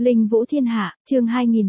Linh Vũ Thiên Hạ, chương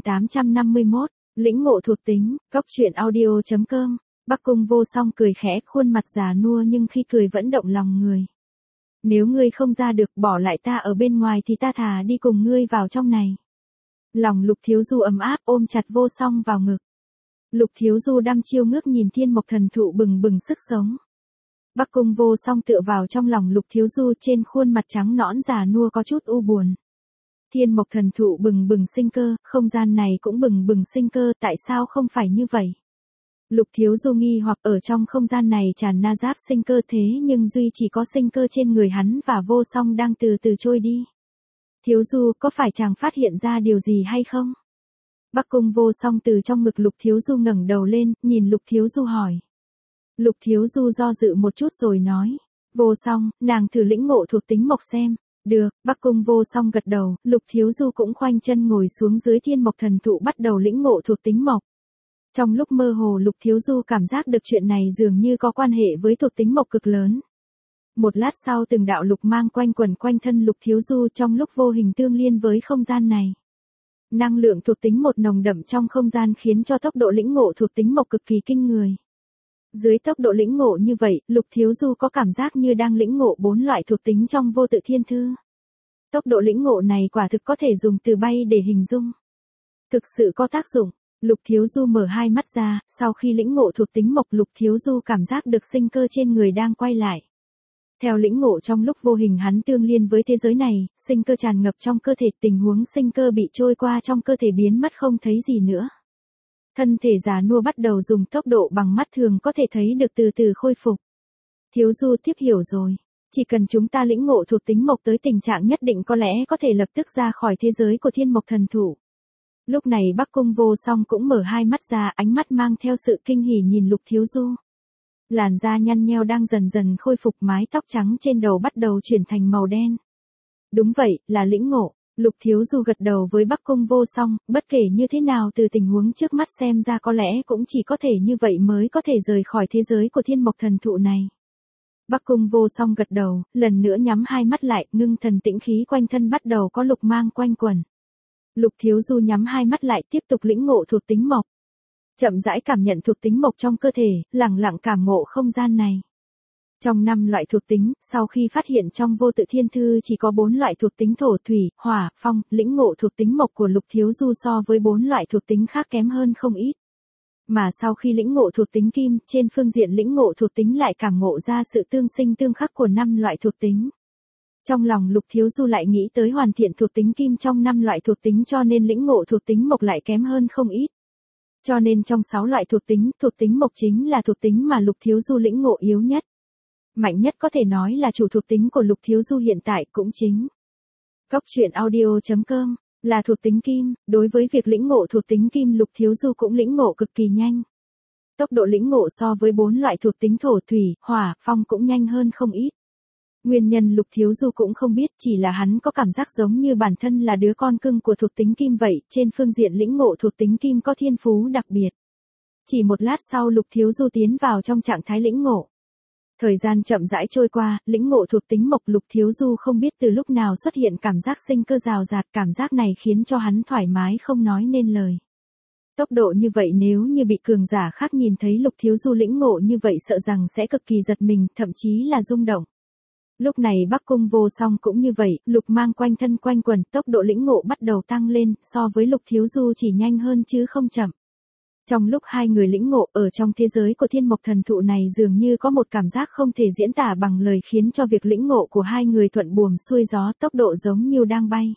2851, lĩnh ngộ thuộc tính, góc truyện audio.com, Bắc Cung Vô Song cười khẽ, khuôn mặt già nua nhưng khi cười vẫn động lòng người. Nếu ngươi không ra được bỏ lại ta ở bên ngoài thì ta thà đi cùng ngươi vào trong này. Lòng Lục Thiếu Du ấm áp ôm chặt Vô Song vào ngực. Lục Thiếu Du đăm chiêu ngước nhìn Thiên Mộc Thần Thụ bừng bừng sức sống. Bắc Cung Vô Song tựa vào trong lòng Lục Thiếu Du, trên khuôn mặt trắng nõn già nua có chút u buồn. Thiên Mộc Thần Thụ bừng bừng sinh cơ, không gian này cũng bừng bừng sinh cơ, tại sao không phải như vậy? Lục Thiếu Du nghi hoặc, ở trong không gian này tràn na giáp sinh cơ thế nhưng duy chỉ có sinh cơ trên người hắn và Vô Song đang từ từ trôi đi. Thiếu Du, có phải chàng phát hiện ra điều gì hay không? Bắc Cung Vô Song từ trong ngực Lục Thiếu Du ngẩng đầu lên, nhìn Lục Thiếu Du hỏi. Lục Thiếu Du do dự một chút rồi nói. Vô Song, nàng thử lĩnh ngộ thuộc tính mộc xem. Được, Bắc Cung Vô Song gật đầu, Lục Thiếu Du cũng khoanh chân ngồi xuống dưới Thiên Mộc Thần Thụ bắt đầu lĩnh ngộ thuộc tính mộc. Trong lúc mơ hồ Lục Thiếu Du cảm giác được chuyện này dường như có quan hệ với thuộc tính mộc cực lớn. Một lát sau từng đạo lục mang quanh quẩn quanh thân Lục Thiếu Du trong lúc vô hình tương liên với không gian này. Năng lượng thuộc tính một nồng đậm trong không gian khiến cho tốc độ lĩnh ngộ thuộc tính mộc cực kỳ kinh người. Dưới tốc độ lĩnh ngộ như vậy, Lục Thiếu Du có cảm giác như đang lĩnh ngộ 4 loại thuộc tính trong Vô Tự Thiên Thư. Tốc độ lĩnh ngộ này quả thực có thể dùng từ bay để hình dung. Thực sự có tác dụng. Lục Thiếu Du mở hai mắt ra, sau khi lĩnh ngộ thuộc tính mộc Lục Thiếu Du cảm giác được sinh cơ trên người đang quay lại. Theo lĩnh ngộ trong lúc vô hình hắn tương liên với thế giới này, sinh cơ tràn ngập trong cơ thể, tình huống sinh cơ bị trôi qua trong cơ thể biến mất không thấy gì nữa. Thân thể già nua bắt đầu dùng tốc độ bằng mắt thường có thể thấy được từ từ khôi phục. Thiếu Du tiếp hiểu rồi. Chỉ cần chúng ta lĩnh ngộ thuộc tính mộc tới tình trạng nhất định có lẽ có thể lập tức ra khỏi thế giới của Thiên Mộc Thần Thụ. Lúc này Bắc Cung Vô Song cũng mở hai mắt ra, ánh mắt mang theo sự kinh hỉ nhìn Lục Thiếu Du. Làn da nhăn nheo đang dần dần khôi phục, mái tóc trắng trên đầu bắt đầu chuyển thành màu đen. Đúng vậy, là lĩnh ngộ. Lục Thiếu Du gật đầu với Bắc Cung Vô Song, bất kể như thế nào từ tình huống trước mắt xem ra có lẽ cũng chỉ có thể như vậy mới có thể rời khỏi thế giới của Thiên Mộc Thần Thụ này. Bắc Cung Vô Song gật đầu, lần nữa nhắm hai mắt lại, ngưng thần tĩnh khí quanh thân bắt đầu có lục mang quanh quẩn. Lục Thiếu Du nhắm hai mắt lại tiếp tục lĩnh ngộ thuộc tính mộc. Chậm rãi cảm nhận thuộc tính mộc trong cơ thể, lặng lặng cảm ngộ không gian này. Trong 5 loại thuộc tính, sau khi phát hiện trong Vô Tự Thiên Thư chỉ có 4 loại thuộc tính thổ thủy, hỏa, phong, lĩnh ngộ thuộc tính mộc của Lục Thiếu Du so với 4 loại thuộc tính khác kém hơn không ít. Mà sau khi lĩnh ngộ thuộc tính kim, trên phương diện lĩnh ngộ thuộc tính lại cảm ngộ ra sự tương sinh tương khắc của 5 loại thuộc tính. Trong lòng Lục Thiếu Du lại nghĩ tới hoàn thiện thuộc tính kim trong 5 loại thuộc tính cho nên lĩnh ngộ thuộc tính mộc lại kém hơn không ít. Cho nên trong 6 loại thuộc tính mộc chính là thuộc tính mà Lục Thiếu Du lĩnh ngộ yếu nhất. Mạnh nhất có thể nói là chủ thuộc tính của Lục Thiếu Du hiện tại cũng chính. Góc truyện audio.com, là thuộc tính kim, đối với việc lĩnh ngộ thuộc tính kim Lục Thiếu Du cũng lĩnh ngộ cực kỳ nhanh. Tốc độ lĩnh ngộ so với 4 loại thuộc tính thổ thủy, hỏa, phong cũng nhanh hơn không ít. Nguyên nhân Lục Thiếu Du cũng không biết, chỉ là hắn có cảm giác giống như bản thân là đứa con cưng của thuộc tính kim vậy, trên phương diện lĩnh ngộ thuộc tính kim có thiên phú đặc biệt. Chỉ một lát sau Lục Thiếu Du tiến vào trong trạng thái lĩnh ngộ. Thời gian chậm rãi trôi qua, lĩnh ngộ thuộc tính mộc Lục Thiếu Du không biết từ lúc nào xuất hiện cảm giác sinh cơ rào rạt, cảm giác này khiến cho hắn thoải mái không nói nên lời. Tốc độ như vậy nếu như bị cường giả khác nhìn thấy Lục Thiếu Du lĩnh ngộ như vậy sợ rằng sẽ cực kỳ giật mình, thậm chí là rung động. Lúc này Bắc Cung Vô Song cũng như vậy, lục mang quanh thân quanh quẩn, tốc độ lĩnh ngộ bắt đầu tăng lên, so với Lục Thiếu Du chỉ nhanh hơn chứ không chậm. Trong lúc hai người lĩnh ngộ ở trong thế giới của Thiên Mộc Thần Thụ này dường như có một cảm giác không thể diễn tả bằng lời khiến cho việc lĩnh ngộ của hai người thuận buồm xuôi gió, tốc độ giống như đang bay.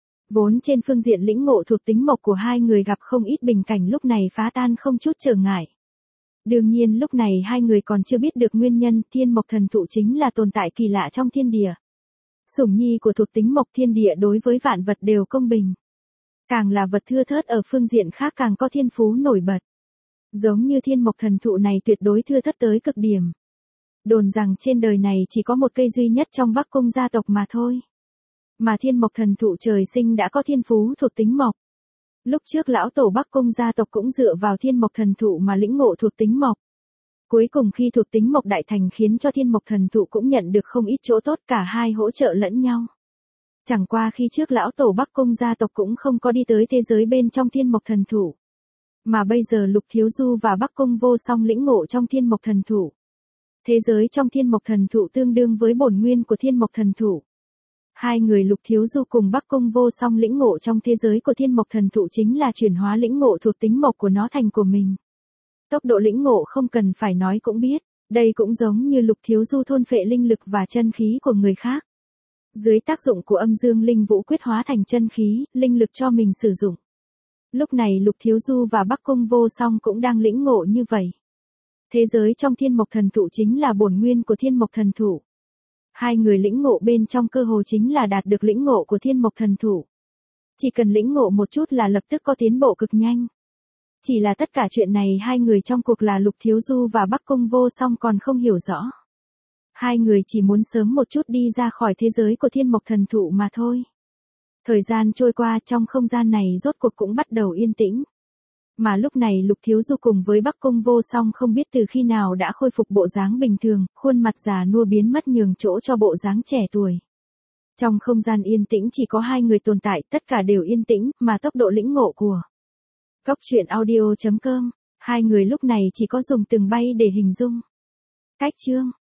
Vốn trên phương diện lĩnh ngộ thuộc tính mộc của hai người gặp không ít bình cảnh lúc này phá tan không chút trở ngại. Đương nhiên lúc này hai người còn chưa biết được nguyên nhân, Thiên Mộc Thần Thụ chính là tồn tại kỳ lạ trong thiên địa. Sủng nhi của thuộc tính mộc thiên địa đối với vạn vật đều công bình. Càng là vật thưa thớt ở phương diện khác càng có thiên phú nổi bật. Giống như Thiên Mộc Thần Thụ này tuyệt đối thưa thớt tới cực điểm. Đồn rằng trên đời này chỉ có một cây duy nhất trong Bắc Cung gia tộc mà thôi. Mà Thiên Mộc Thần Thụ trời sinh đã có thiên phú thuộc tính mộc. Lúc trước lão tổ Bắc Cung gia tộc cũng dựa vào Thiên Mộc Thần Thụ mà lĩnh ngộ thuộc tính mộc. Cuối cùng khi thuộc tính mộc đại thành khiến cho Thiên Mộc Thần Thụ cũng nhận được không ít chỗ tốt, cả hai hỗ trợ lẫn nhau. Chẳng qua khi trước lão tổ Bắc Cung gia tộc cũng không có đi tới thế giới bên trong Thiên Mộc Thần Thụ. Mà bây giờ Lục Thiếu Du và Bắc Cung Vô Song lĩnh ngộ trong Thiên Mộc Thần Thụ. Thế giới trong Thiên Mộc Thần Thụ tương đương với bổn nguyên của Thiên Mộc Thần Thụ. Hai người Lục Thiếu Du cùng Bắc Cung Vô Song lĩnh ngộ trong thế giới của Thiên Mộc Thần Thụ chính là chuyển hóa lĩnh ngộ thuộc tính mộc của nó thành của mình. Tốc độ lĩnh ngộ không cần phải nói cũng biết, đây cũng giống như Lục Thiếu Du thôn phệ linh lực và chân khí của người khác. Dưới tác dụng của âm dương linh vũ quyết hóa thành chân khí, linh lực cho mình sử dụng. Lúc này Lục Thiếu Du và Bắc Cung Vô Song cũng đang lĩnh ngộ như vậy. Thế giới trong Thiên Mộc Thần Thụ chính là bổn nguyên của Thiên Mộc Thần Thụ. Hai người lĩnh ngộ bên trong cơ hồ chính là đạt được lĩnh ngộ của Thiên Mộc Thần Thụ. Chỉ cần lĩnh ngộ một chút là lập tức có tiến bộ cực nhanh. Chỉ là tất cả chuyện này hai người trong cuộc là Lục Thiếu Du và Bắc Cung Vô Song còn không hiểu rõ. Hai người chỉ muốn sớm một chút đi ra khỏi thế giới của Thiên Mộc Thần Thụ mà thôi. Thời gian trôi qua, trong không gian này rốt cuộc cũng bắt đầu yên tĩnh. Mà lúc này Lục Thiếu Du cùng với Bắc Cung Vô Song không biết từ khi nào đã khôi phục bộ dáng bình thường, khuôn mặt già nua biến mất nhường chỗ cho bộ dáng trẻ tuổi. Trong không gian yên tĩnh chỉ có hai người tồn tại, tất cả đều yên tĩnh, mà tốc độ lĩnh ngộ của Cốc truyện audio.com, hai người lúc này chỉ có dùng từng bay để hình dung. Cách chương